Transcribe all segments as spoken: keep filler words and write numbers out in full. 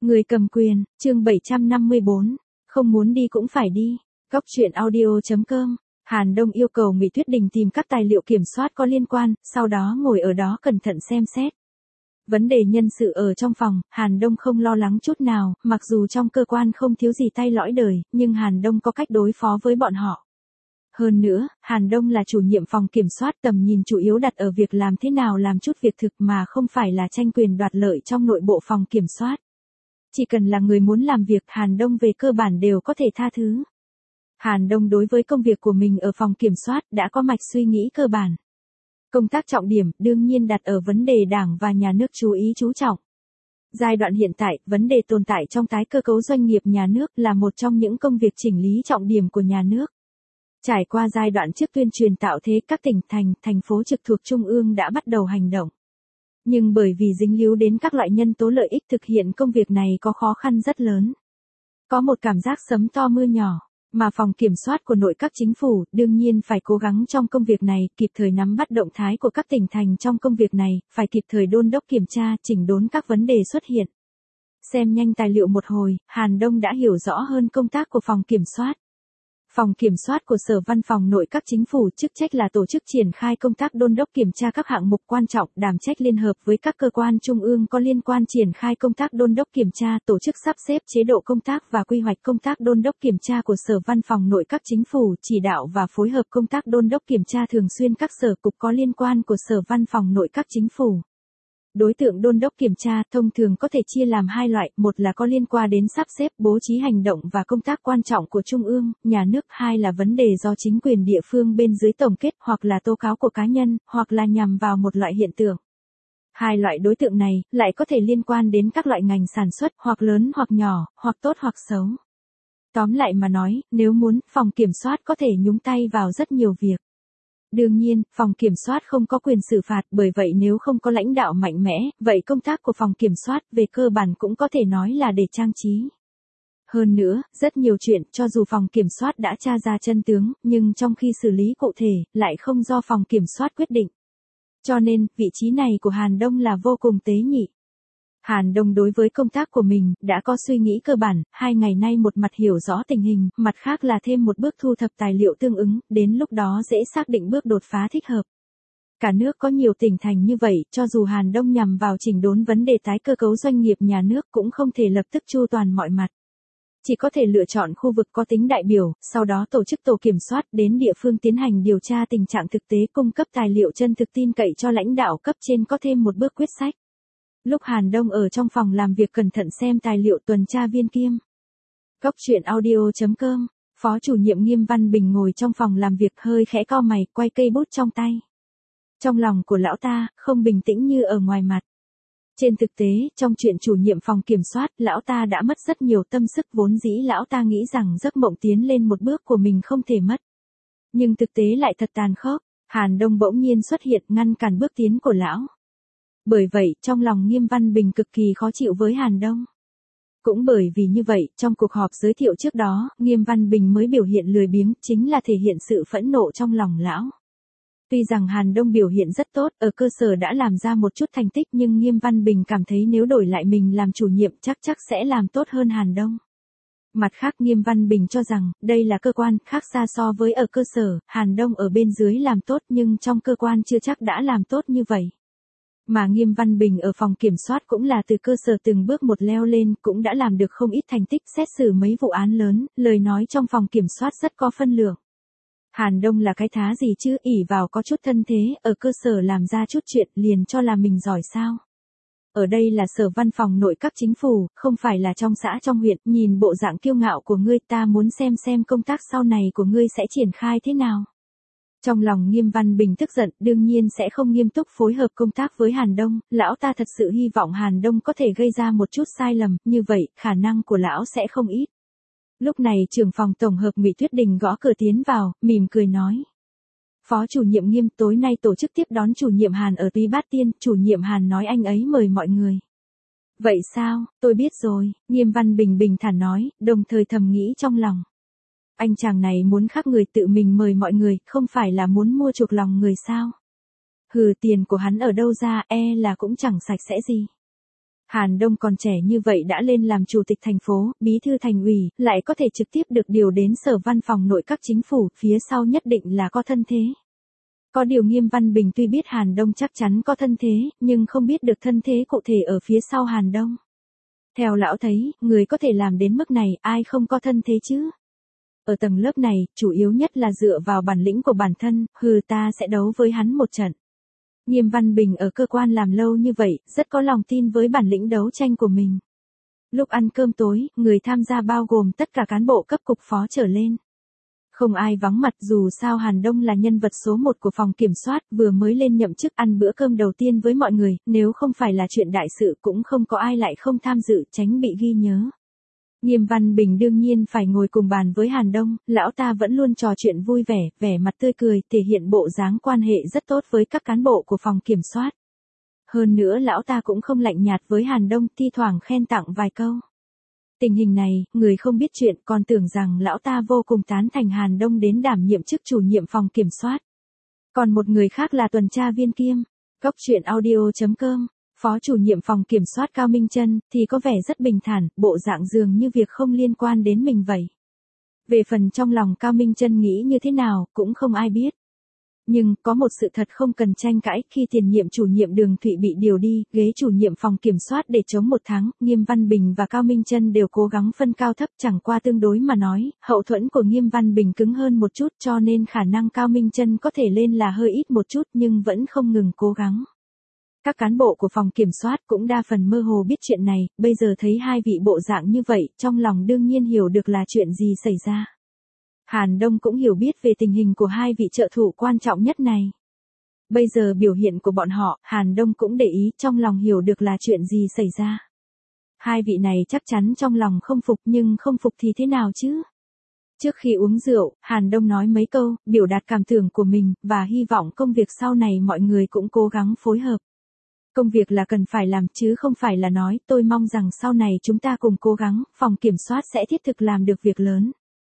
Người cầm quyền, chương bảy trăm năm mươi bốn. Không muốn đi cũng phải đi. Góc truyện audio chấm com. Hàn Đông yêu cầu Ngụy Tuyết Đình tìm các tài liệu kiểm soát có liên quan, sau đó ngồi ở đó cẩn thận xem xét. Vấn đề nhân sự ở trong phòng, Hàn Đông không lo lắng chút nào, mặc dù trong cơ quan không thiếu gì tay lõi đời, nhưng Hàn Đông có cách đối phó với bọn họ. Hơn nữa, Hàn Đông là chủ nhiệm phòng kiểm soát, tầm nhìn chủ yếu đặt ở việc làm thế nào làm chút việc thực mà không phải là tranh quyền đoạt lợi trong nội bộ phòng kiểm soát. Chỉ cần là người muốn làm việc, Hàn Đông về cơ bản đều có thể tha thứ. Hàn Đông đối với công việc của mình ở phòng kiểm soát đã có mạch suy nghĩ cơ bản. Công tác trọng điểm đương nhiên đặt ở vấn đề Đảng và Nhà nước chú ý chú trọng. Giai đoạn hiện tại, vấn đề tồn tại trong tái cơ cấu doanh nghiệp nhà nước là một trong những công việc chỉnh lý trọng điểm của nhà nước. Trải qua giai đoạn trước tuyên truyền tạo thế, các tỉnh thành, thành phố trực thuộc Trung ương đã bắt đầu hành động. Nhưng bởi vì dính líu đến các loại nhân tố lợi ích, thực hiện công việc này có khó khăn rất lớn. Có một cảm giác sấm to mưa nhỏ, mà phòng kiểm soát của nội các chính phủ đương nhiên phải cố gắng trong công việc này, kịp thời nắm bắt động thái của các tỉnh thành trong công việc này, phải kịp thời đôn đốc kiểm tra, chỉnh đốn các vấn đề xuất hiện. Xem nhanh tài liệu một hồi, Hàn Đông đã hiểu rõ hơn công tác của phòng kiểm soát. Phòng kiểm soát của Sở Văn phòng Nội các Chính phủ chức trách là tổ chức triển khai công tác đôn đốc kiểm tra các hạng mục quan trọng, đảm trách liên hợp với các cơ quan trung ương có liên quan triển khai công tác đôn đốc kiểm tra, tổ chức sắp xếp chế độ công tác và quy hoạch công tác đôn đốc kiểm tra của Sở Văn phòng Nội các Chính phủ, chỉ đạo và phối hợp công tác đôn đốc kiểm tra thường xuyên các sở cục có liên quan của Sở Văn phòng Nội các Chính phủ. Đối tượng đôn đốc kiểm tra thông thường có thể chia làm hai loại, một là có liên quan đến sắp xếp, bố trí hành động và công tác quan trọng của Trung ương, nhà nước, hai là vấn đề do chính quyền địa phương bên dưới tổng kết hoặc là tố cáo của cá nhân, hoặc là nhằm vào một loại hiện tượng. Hai loại đối tượng này lại có thể liên quan đến các loại ngành sản xuất, hoặc lớn hoặc nhỏ, hoặc tốt hoặc xấu. Tóm lại mà nói, nếu muốn, phòng kiểm soát có thể nhúng tay vào rất nhiều việc. Đương nhiên, phòng kiểm soát không có quyền xử phạt, bởi vậy nếu không có lãnh đạo mạnh mẽ, vậy công tác của phòng kiểm soát về cơ bản cũng có thể nói là để trang trí. Hơn nữa, rất nhiều chuyện, cho dù phòng kiểm soát đã tra ra chân tướng, nhưng trong khi xử lý cụ thể, lại không do phòng kiểm soát quyết định. Cho nên, vị trí này của Hàn Đông là vô cùng tế nhị. Hàn Đông đối với công tác của mình, đã có suy nghĩ cơ bản, hai ngày nay một mặt hiểu rõ tình hình, mặt khác là thêm một bước thu thập tài liệu tương ứng, đến lúc đó dễ xác định bước đột phá thích hợp. Cả nước có nhiều tỉnh thành như vậy, cho dù Hàn Đông nhằm vào chỉnh đốn vấn đề tái cơ cấu doanh nghiệp nhà nước cũng không thể lập tức chu toàn mọi mặt. Chỉ có thể lựa chọn khu vực có tính đại biểu, sau đó tổ chức tổ kiểm soát đến địa phương tiến hành điều tra tình trạng thực tế, cung cấp tài liệu chân thực tin cậy cho lãnh đạo cấp trên có thêm một bước quyết sách. Lúc Hàn Đông ở trong phòng làm việc cẩn thận xem tài liệu, tuần tra viên kiêm Góc truyện audio chấm com, Phó chủ nhiệm Nghiêm Văn Bình ngồi trong phòng làm việc hơi khẽ cau mày, quay cây bút trong tay. Trong lòng của lão ta, không bình tĩnh như ở ngoài mặt. Trên thực tế, trong chuyện chủ nhiệm phòng kiểm soát, lão ta đã mất rất nhiều tâm sức, vốn dĩ lão ta nghĩ rằng giấc mộng tiến lên một bước của mình không thể mất. Nhưng thực tế lại thật tàn khốc, Hàn Đông bỗng nhiên xuất hiện ngăn cản bước tiến của lão. Bởi vậy, trong lòng Nghiêm Văn Bình cực kỳ khó chịu với Hàn Đông. Cũng bởi vì như vậy, trong cuộc họp giới thiệu trước đó, Nghiêm Văn Bình mới biểu hiện lười biếng, chính là thể hiện sự phẫn nộ trong lòng lão. Tuy rằng Hàn Đông biểu hiện rất tốt, ở cơ sở đã làm ra một chút thành tích, nhưng Nghiêm Văn Bình cảm thấy nếu đổi lại mình làm chủ nhiệm chắc chắc sẽ làm tốt hơn Hàn Đông. Mặt khác, Nghiêm Văn Bình cho rằng, đây là cơ quan khác xa so với ở cơ sở, Hàn Đông ở bên dưới làm tốt nhưng trong cơ quan chưa chắc đã làm tốt như vậy. Mà Nghiêm Văn Bình ở phòng kiểm soát cũng là từ cơ sở từng bước một leo lên, cũng đã làm được không ít thành tích, xét xử mấy vụ án lớn, lời nói trong phòng kiểm soát rất có phân lượng. Hàn Đông là cái thá gì chứ, ỷ vào có chút thân thế, ở cơ sở làm ra chút chuyện liền cho là mình giỏi sao. Ở đây là Sở Văn phòng Nội các Chính phủ, không phải là trong xã trong huyện, nhìn bộ dạng kiêu ngạo của ngươi, ta muốn xem xem công tác sau này của ngươi sẽ triển khai thế nào. Trong lòng Nghiêm Văn Bình tức giận, đương nhiên sẽ không nghiêm túc phối hợp công tác với Hàn Đông, lão ta thật sự hy vọng Hàn Đông có thể gây ra một chút sai lầm, như vậy, khả năng của lão sẽ không ít. Lúc này trưởng phòng tổng hợp Ngụy Tuyết Đình gõ cửa tiến vào, mỉm cười nói. Phó chủ nhiệm Nghiêm, tối nay tổ chức tiếp đón chủ nhiệm Hàn ở Tuy Bát Tiên, chủ nhiệm Hàn nói anh ấy mời mọi người. Vậy sao, tôi biết rồi, Nghiêm Văn Bình bình thản nói, đồng thời thầm nghĩ trong lòng. Anh chàng này muốn khác người tự mình mời mọi người, không phải là muốn mua chuộc lòng người sao? Hừ, tiền của hắn ở đâu ra, e là cũng chẳng sạch sẽ gì. Hàn Đông còn trẻ như vậy đã lên làm chủ tịch thành phố, bí thư thành ủy, lại có thể trực tiếp được điều đến sở văn phòng nội các chính phủ, phía sau nhất định là có thân thế. Có điều Nghiêm Văn Bình tuy biết Hàn Đông chắc chắn có thân thế, nhưng không biết được thân thế cụ thể ở phía sau Hàn Đông. Theo lão thấy, người có thể làm đến mức này, ai không có thân thế chứ? Ở tầng lớp này, chủ yếu nhất là dựa vào bản lĩnh của bản thân, hừ ta sẽ đấu với hắn một trận. Nghiêm Văn Bình ở cơ quan làm lâu như vậy, rất có lòng tin với bản lĩnh đấu tranh của mình. Lúc ăn cơm tối, người tham gia bao gồm tất cả cán bộ cấp cục phó trở lên. Không ai vắng mặt, dù sao Hàn Đông là nhân vật số một của phòng kiểm soát, vừa mới lên nhậm chức ăn bữa cơm đầu tiên với mọi người, nếu không phải là chuyện đại sự cũng không có ai lại không tham dự, tránh bị ghi nhớ. Nghiêm Văn Bình đương nhiên phải ngồi cùng bàn với Hàn Đông, lão ta vẫn luôn trò chuyện vui vẻ, vẻ mặt tươi cười, thể hiện bộ dáng quan hệ rất tốt với các cán bộ của phòng kiểm soát. Hơn nữa lão ta cũng không lạnh nhạt với Hàn Đông, thi thoảng khen tặng vài câu. Tình hình này, người không biết chuyện còn tưởng rằng lão ta vô cùng tán thành Hàn Đông đến đảm nhiệm chức chủ nhiệm phòng kiểm soát. Còn một người khác là tuần tra viên kiêm. Cốc truyện audio chấm com, phó chủ nhiệm phòng kiểm soát Cao Minh Chân, thì có vẻ rất bình thản, bộ dạng dường như việc không liên quan đến mình vậy. Về phần trong lòng Cao Minh Chân nghĩ như thế nào, cũng không ai biết. Nhưng, có một sự thật không cần tranh cãi, khi tiền nhiệm chủ nhiệm Đường Thụy bị điều đi, ghế chủ nhiệm phòng kiểm soát để chống một tháng, Nghiêm Văn Bình và Cao Minh Chân đều cố gắng phân cao thấp, chẳng qua tương đối mà nói, hậu thuẫn của Nghiêm Văn Bình cứng hơn một chút cho nên khả năng Cao Minh Chân có thể lên là hơi ít một chút nhưng vẫn không ngừng cố gắng. Các cán bộ của phòng kiểm soát cũng đa phần mơ hồ biết chuyện này, bây giờ thấy hai vị bộ dạng như vậy, trong lòng đương nhiên hiểu được là chuyện gì xảy ra. Hàn Đông cũng hiểu biết về tình hình của hai vị trợ thủ quan trọng nhất này. Bây giờ biểu hiện của bọn họ, Hàn Đông cũng để ý, trong lòng hiểu được là chuyện gì xảy ra. Hai vị này chắc chắn trong lòng không phục, nhưng không phục thì thế nào chứ? Trước khi uống rượu, Hàn Đông nói mấy câu, biểu đạt cảm tưởng của mình, và hy vọng công việc sau này mọi người cũng cố gắng phối hợp. Công việc là cần phải làm chứ không phải là nói, tôi mong rằng sau này chúng ta cùng cố gắng, phòng kiểm soát sẽ thiết thực làm được việc lớn.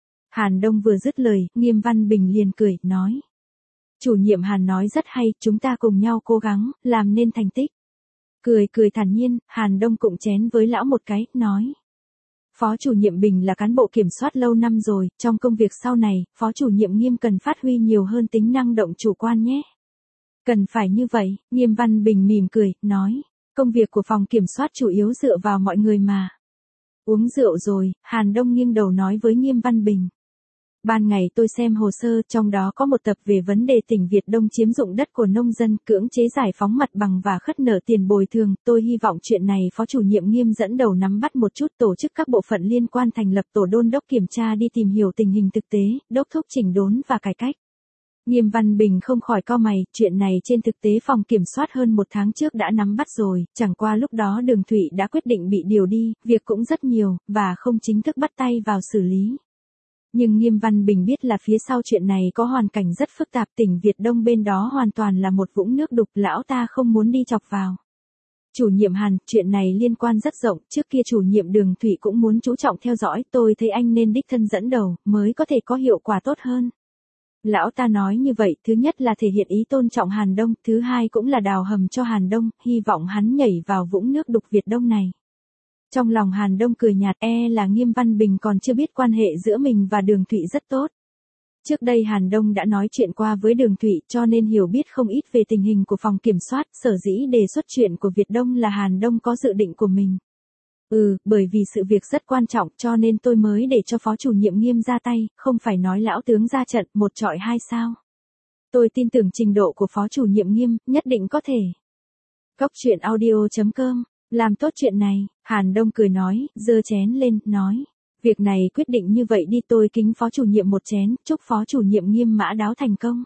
Hàn Đông vừa dứt lời, Nghiêm Văn Bình liền cười, nói. Chủ nhiệm Hàn nói rất hay, chúng ta cùng nhau cố gắng, làm nên thành tích. Cười cười thản nhiên, Hàn Đông cụng chén với lão một cái, nói. Phó chủ nhiệm Bình là cán bộ kiểm soát lâu năm rồi, trong công việc sau này, phó chủ nhiệm Nghiêm cần phát huy nhiều hơn tính năng động chủ quan nhé. Cần phải như vậy, Nghiêm Văn Bình mỉm cười, nói. Công việc của phòng kiểm soát chủ yếu dựa vào mọi người mà. Uống rượu rồi, Hàn Đông nghiêng đầu nói với Nghiêm Văn Bình. Ban ngày tôi xem hồ sơ, trong đó có một tập về vấn đề tỉnh Việt Đông chiếm dụng đất của nông dân, cưỡng chế giải phóng mặt bằng và khất nợ tiền bồi thường. Tôi hy vọng chuyện này phó chủ nhiệm Nghiêm dẫn đầu nắm bắt một chút, tổ chức các bộ phận liên quan thành lập tổ đôn đốc kiểm tra đi tìm hiểu tình hình thực tế, đốc thúc chỉnh đốn và cải cách. Nghiêm Văn Bình không khỏi cau mày, chuyện này trên thực tế phòng kiểm soát hơn một tháng trước đã nắm bắt rồi, chẳng qua lúc đó Đường Thụy đã quyết định bị điều đi, việc cũng rất nhiều, và không chính thức bắt tay vào xử lý. Nhưng Nghiêm Văn Bình biết là phía sau chuyện này có hoàn cảnh rất phức tạp, tỉnh Việt Đông bên đó hoàn toàn là một vũng nước đục, lão ta không muốn đi chọc vào. Chủ nhiệm Hàn, chuyện này liên quan rất rộng, trước kia chủ nhiệm Đường Thụy cũng muốn chú trọng theo dõi, tôi thấy anh nên đích thân dẫn đầu, mới có thể có hiệu quả tốt hơn. Lão ta nói như vậy, thứ nhất là thể hiện ý tôn trọng Hàn Đông, thứ hai cũng là đào hầm cho Hàn Đông, hy vọng hắn nhảy vào vũng nước đục Việt Đông này. Trong lòng Hàn Đông cười nhạt, e là Nghiêm Văn Bình còn chưa biết quan hệ giữa mình và Đường Thụy rất tốt. Trước đây Hàn Đông đã nói chuyện qua với Đường Thụy cho nên hiểu biết không ít về tình hình của phòng kiểm soát, sở dĩ đề xuất chuyện của Việt Đông là Hàn Đông có dự định của mình. Ừ, bởi vì sự việc rất quan trọng cho nên tôi mới để cho phó chủ nhiệm Nghiêm ra tay, không phải nói lão tướng ra trận, một trọi hai sao. Tôi tin tưởng trình độ của phó chủ nhiệm Nghiêm, nhất định có thể. Cốc truyện audio chấm com, làm tốt chuyện này, Hàn Đông cười nói, giơ chén lên, nói. Việc này quyết định như vậy đi, tôi kính phó chủ nhiệm một chén, chúc phó chủ nhiệm Nghiêm mã đáo thành công.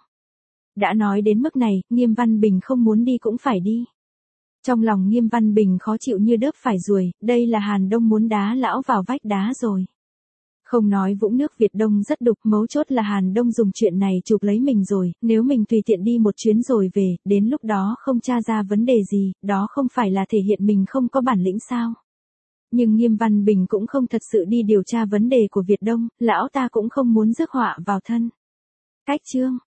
Đã nói đến mức này, Nghiêm Văn Bình không muốn đi cũng phải đi. Trong lòng Nghiêm Văn Bình khó chịu như đớp phải ruồi, đây là Hàn Đông muốn đá lão vào vách đá rồi. Không nói vũng nước Việt Đông rất đục, mấu chốt là Hàn Đông dùng chuyện này chụp lấy mình rồi, nếu mình tùy tiện đi một chuyến rồi về, đến lúc đó không tra ra vấn đề gì, đó không phải là thể hiện mình không có bản lĩnh sao. Nhưng Nghiêm Văn Bình cũng không thật sự đi điều tra vấn đề của Việt Đông, lão ta cũng không muốn rước họa vào thân. Cách chương